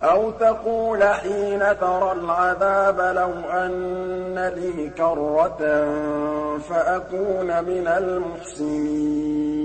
أَوْ تَقُولَ حِينَ تَرَى الْعَذَابَ لَوْ أَنَّ لِي كَرَّةً فَأَكُونَ مِنَ الْمُحْسِنِينَ